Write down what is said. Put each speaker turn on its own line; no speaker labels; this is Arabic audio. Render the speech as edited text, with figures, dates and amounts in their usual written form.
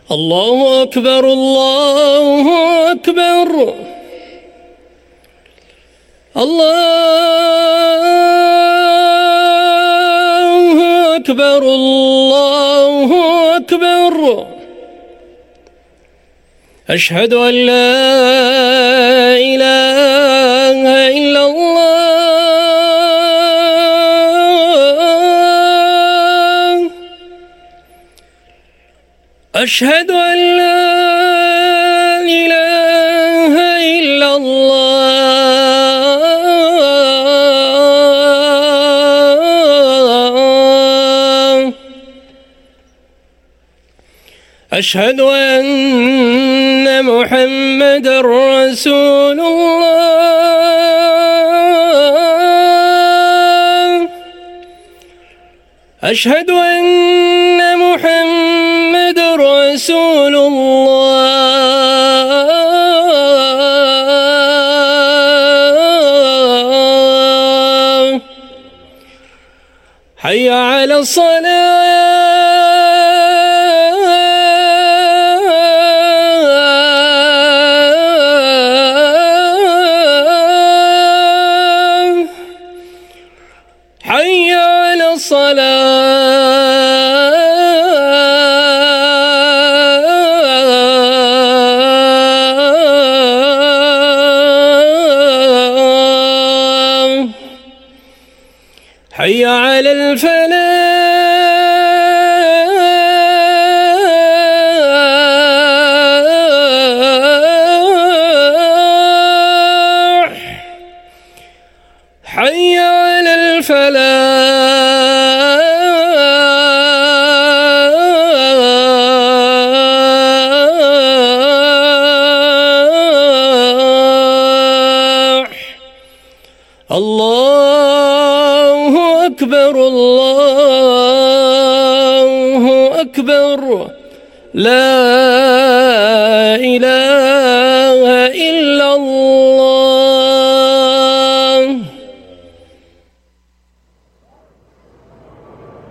الله أكبر الله أكبر الله أكبر الله أكبر أشهد أن لا إله إلا الله أشهد أن لا إله إلا الله أشهد أن محمدًا رسول الله أشهد أن محمدًا رسول الله حي على الصلاة حي على الصلاة حي على الفلاح حي على الفلاح الله أكبر الله أكبر لا إله